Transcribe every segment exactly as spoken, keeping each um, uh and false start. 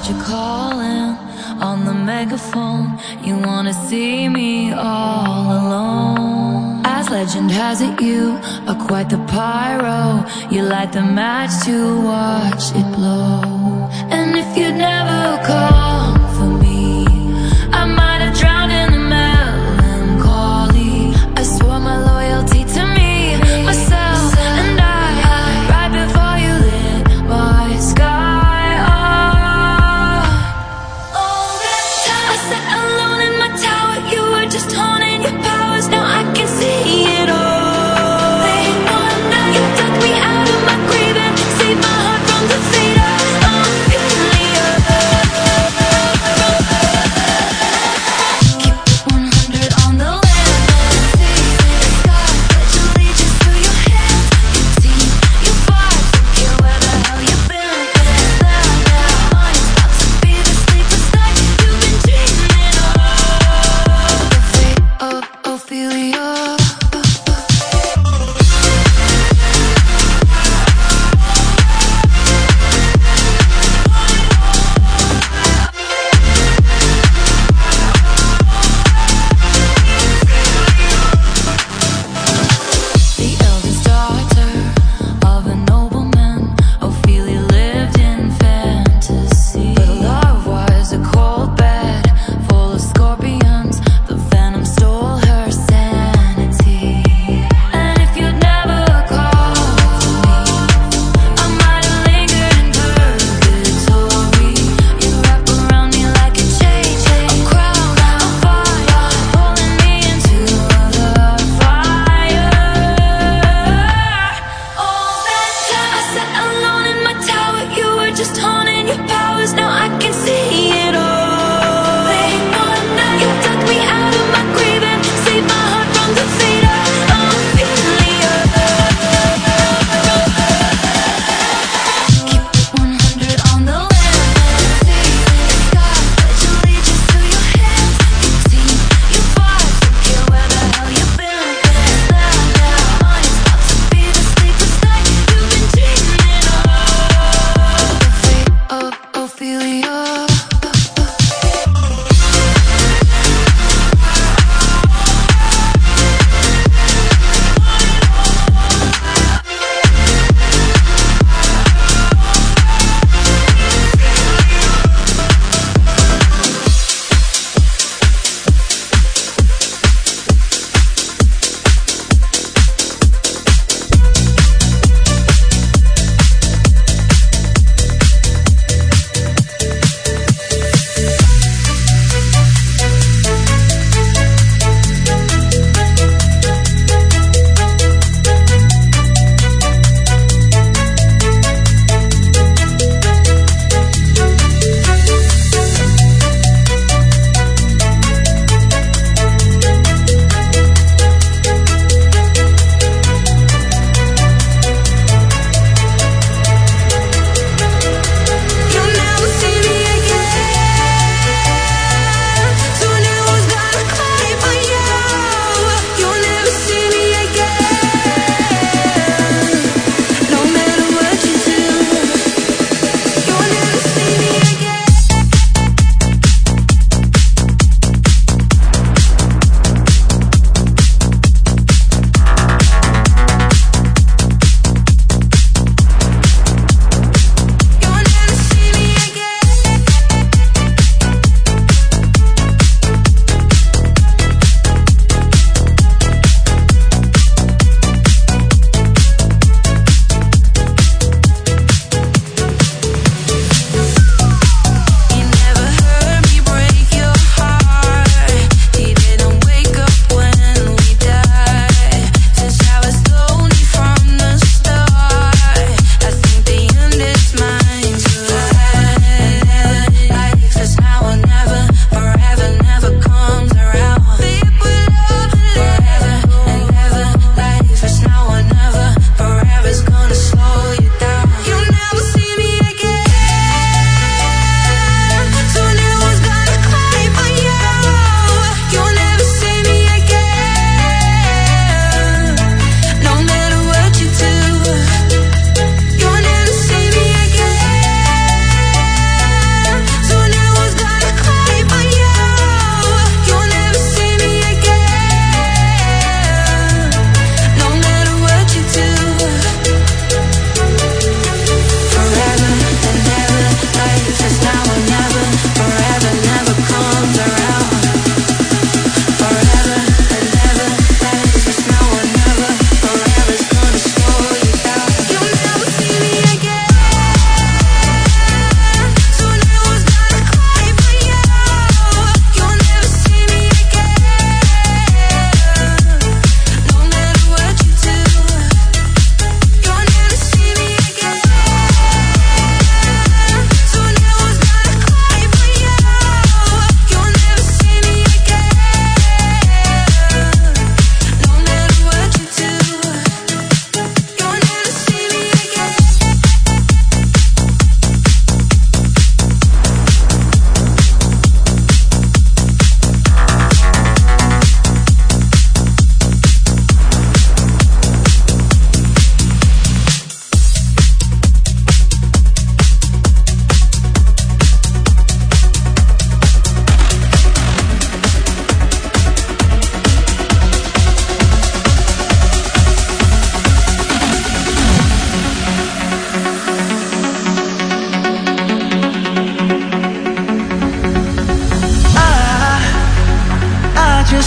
heard you calling on the megaphone. You wanna see me all alone. As legend has it, you are quite the pyro. You light the match to watch it blow. And if you'd never come for me, I might have drowned in the melancholy. I swore my loyalty to me, myself, and I, right before you lit my sky up. All that time I sat alone in my tower. You were just honing your powers. Now I can see it all. Late one night, you took me out of my grave and saved my heart from the fate. I'm feeling it. Keep it one hundred on the land. See the sky, pledge allegiance to your hands. Your team, your vibes, don't care where the hell you've been. Now, now, mine's about to be the sleepless night you've been dreaming of. The fate of Ophelia. The eldest daughter of a nobleman, Ophelia lived in fantasy. But love was a cold bed full of scorpions. The venom stole her sanity. And if you'd never called for me, I might have lingered in purgatory. You wrap around me like a chain, a crown, a fire, pulling me into the fire. All that time I sat alone in my tower. You were just honing your powers. Now I can see it all. Late one night, you took me out of my grave and saved my heart from the fate. I'm feeling it. Keep it one hundred on the land. See the sky, pledge allegiance to your hands. Your team, your vibes, don't care where the hell you've been. Now, now, mine's about to be the sleepless night you've been dreaming of. The fate of Ophelia.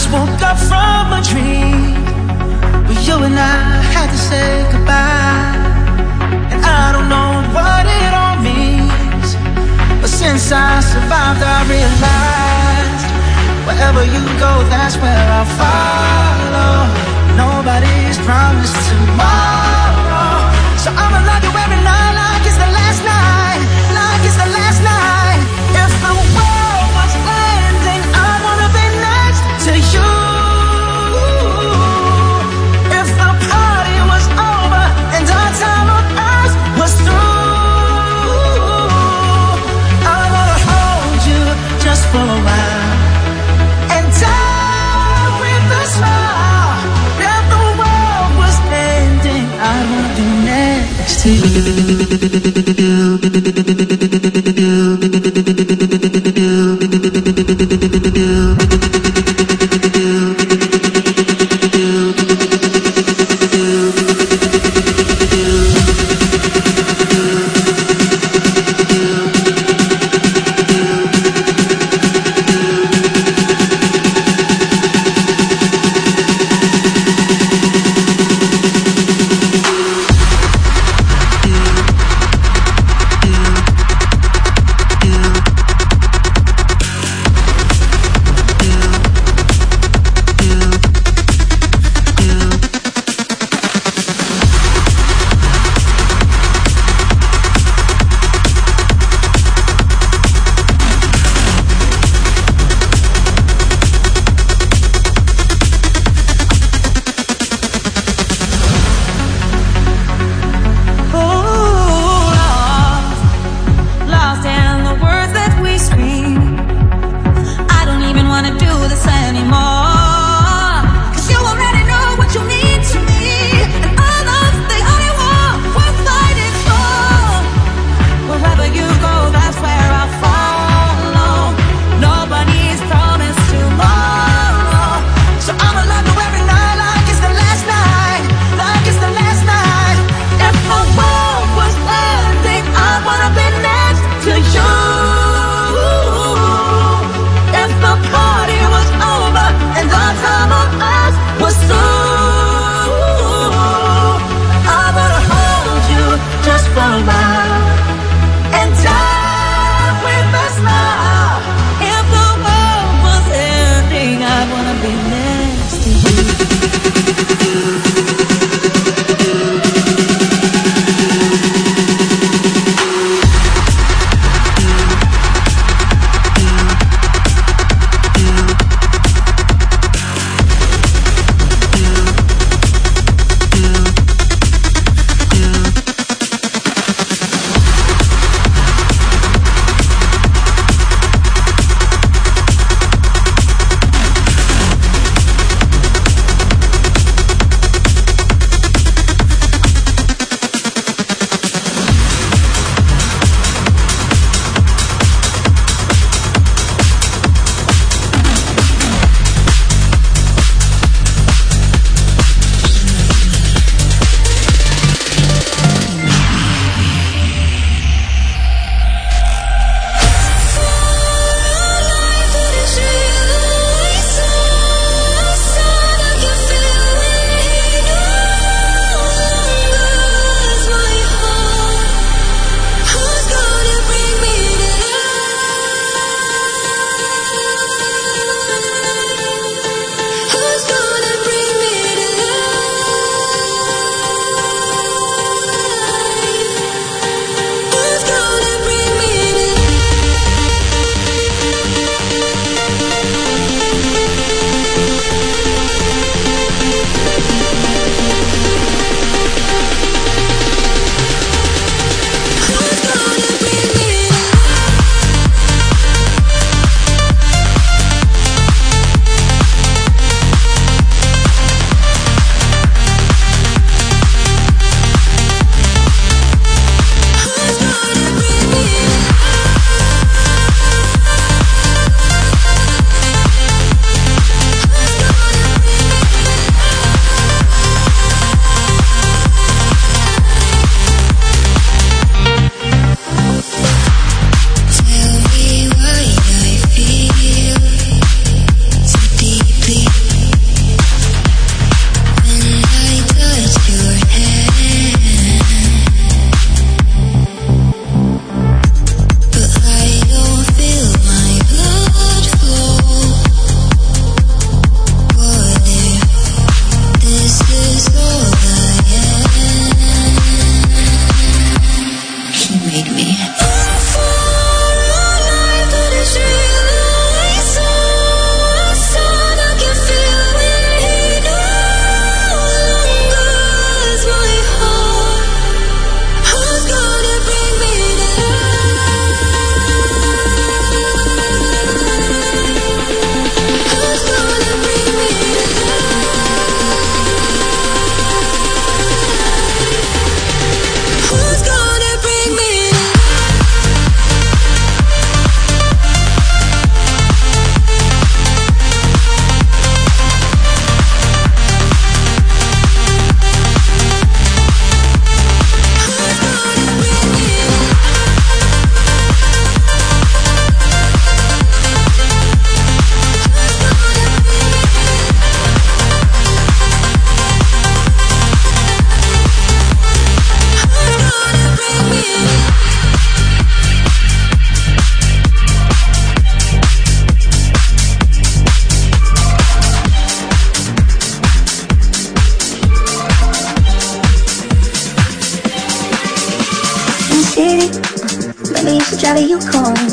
woke up from a dream where you and I had to say goodbye. And I don't know what it all means, but since I survived I realized wherever you go, that's where I'll follow. Nobody's promised tomorrow, so I'ma love you every night like it's the last night, like it's the last night. If the world was ending, I wanna be next to you. If the party was over and our time on earth was through, I wanna hold you just for a while and die with a smile. If the world was ending, I wanna be next to you.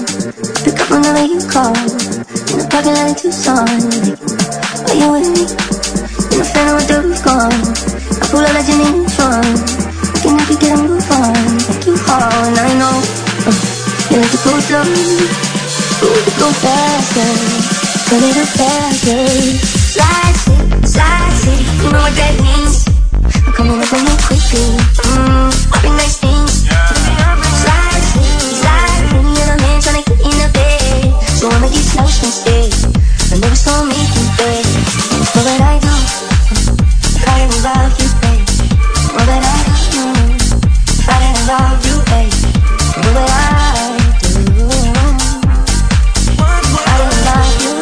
Pick up whenever you call. In the parking lot in Tucson. Are you with me? In the fan with the roof gone. I pull out that you need in front. Can you get a move on? Like you hard, and I know uh, you like to go slow, but we could go faster, a little faster. Slide city, slide city, you know what that means. I'm coming up on you quickly. Mmm, popping nice things. Slide city, slide city, and I'm in trying to get in the bed. So I'ma get slouched instead. I never saw me in bed. All that I do, try to love you, babe. All that I do, try to love you, babe. All that I do, try to love you.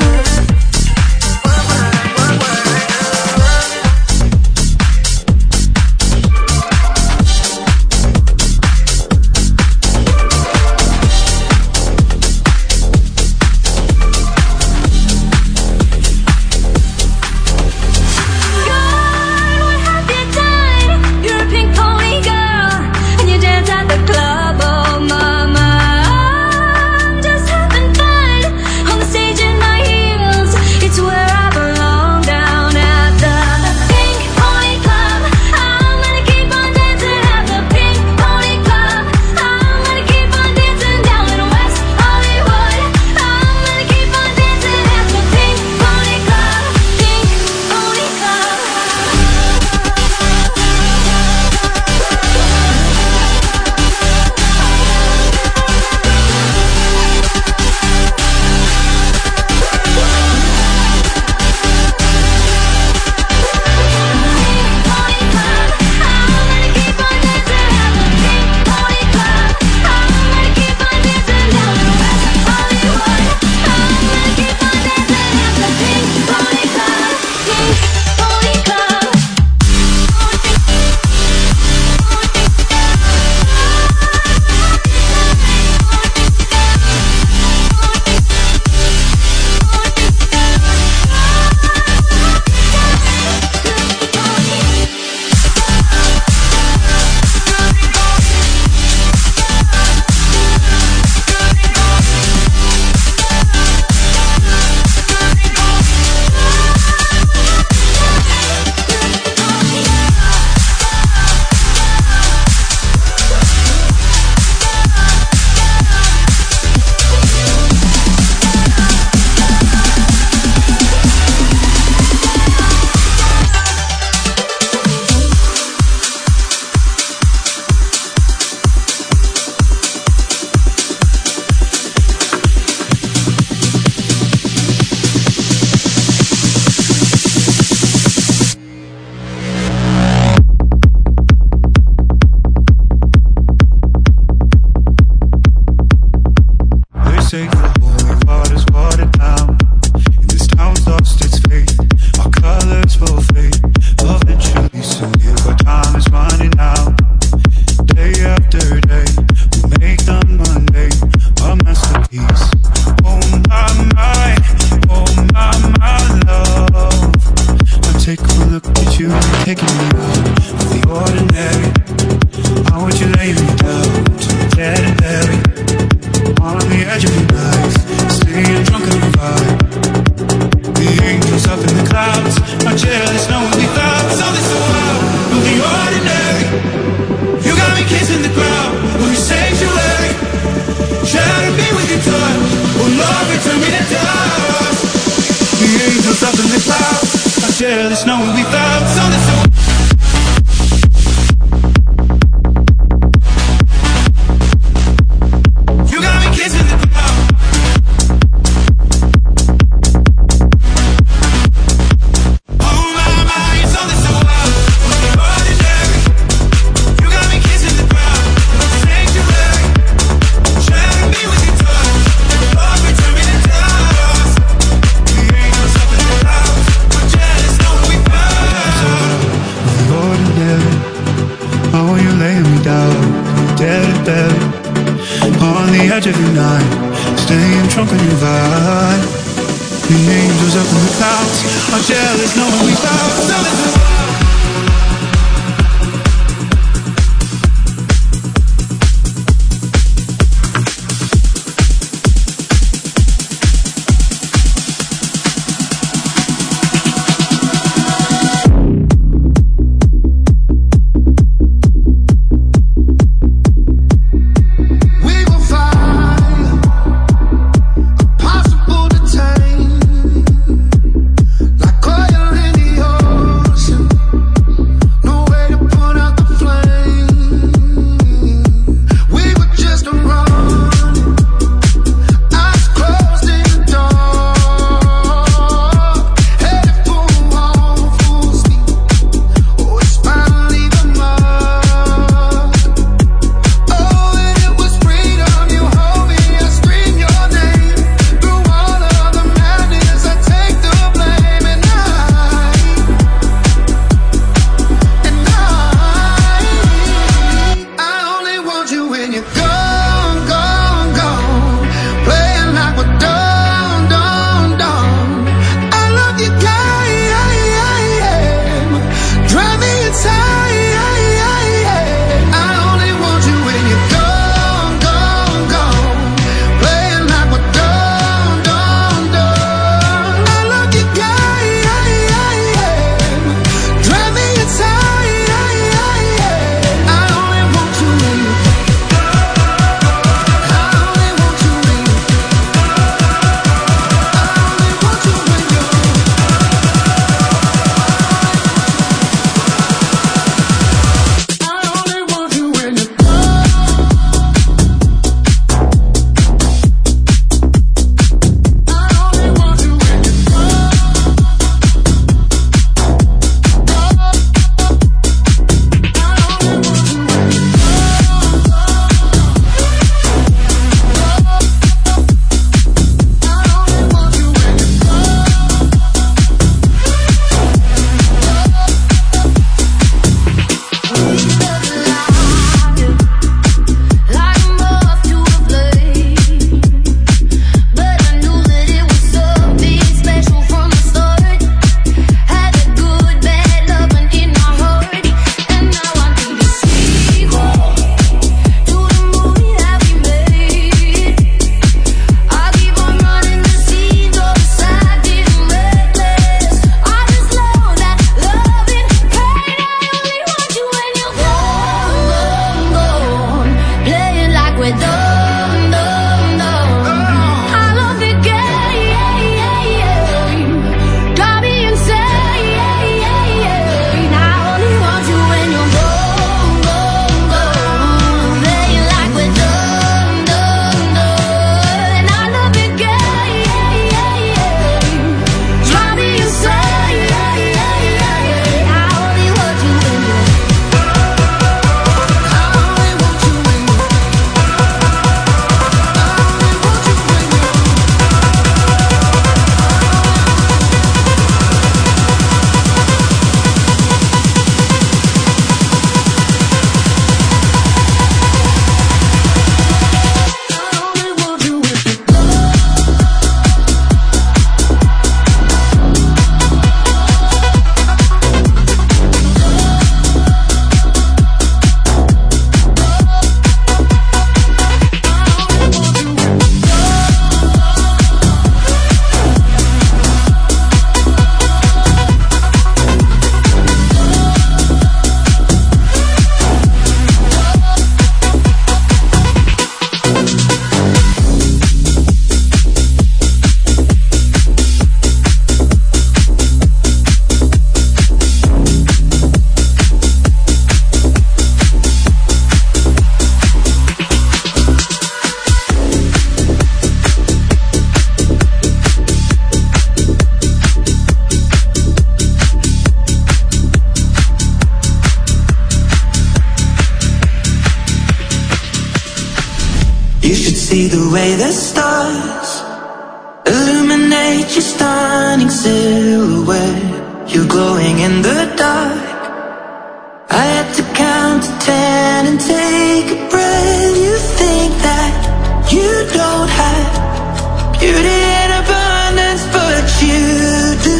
way the stars illuminate your stunning silhouette. You're glowing in the dark. I had to count to ten and take a breath. You think that you don't have beauty in abundance, but you do.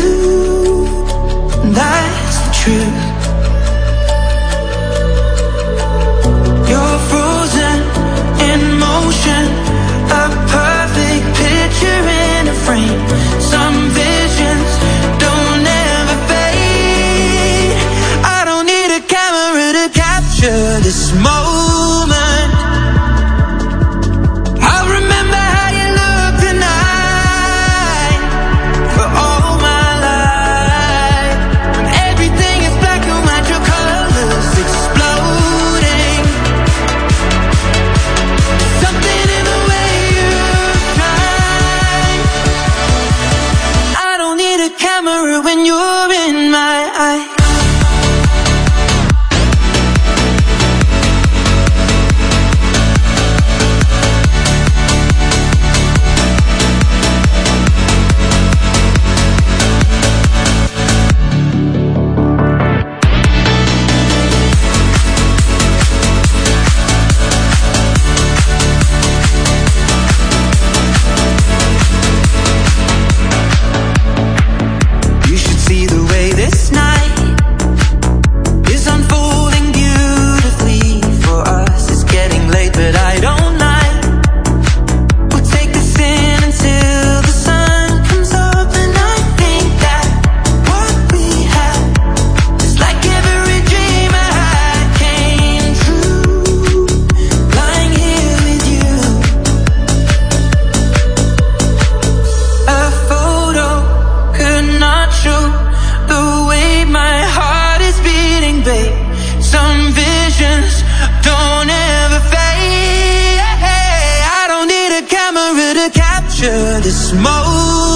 That's the truth. You're frozen in motion, a perfect picture in a frame. Some visions don't ever fade. I don't need a camera to capture this moment. I'll remember how you look tonight for all my life. When everything is black and white, your colors exploding. Something in the way you shine. I don't need a camera when you're in my eye. This moment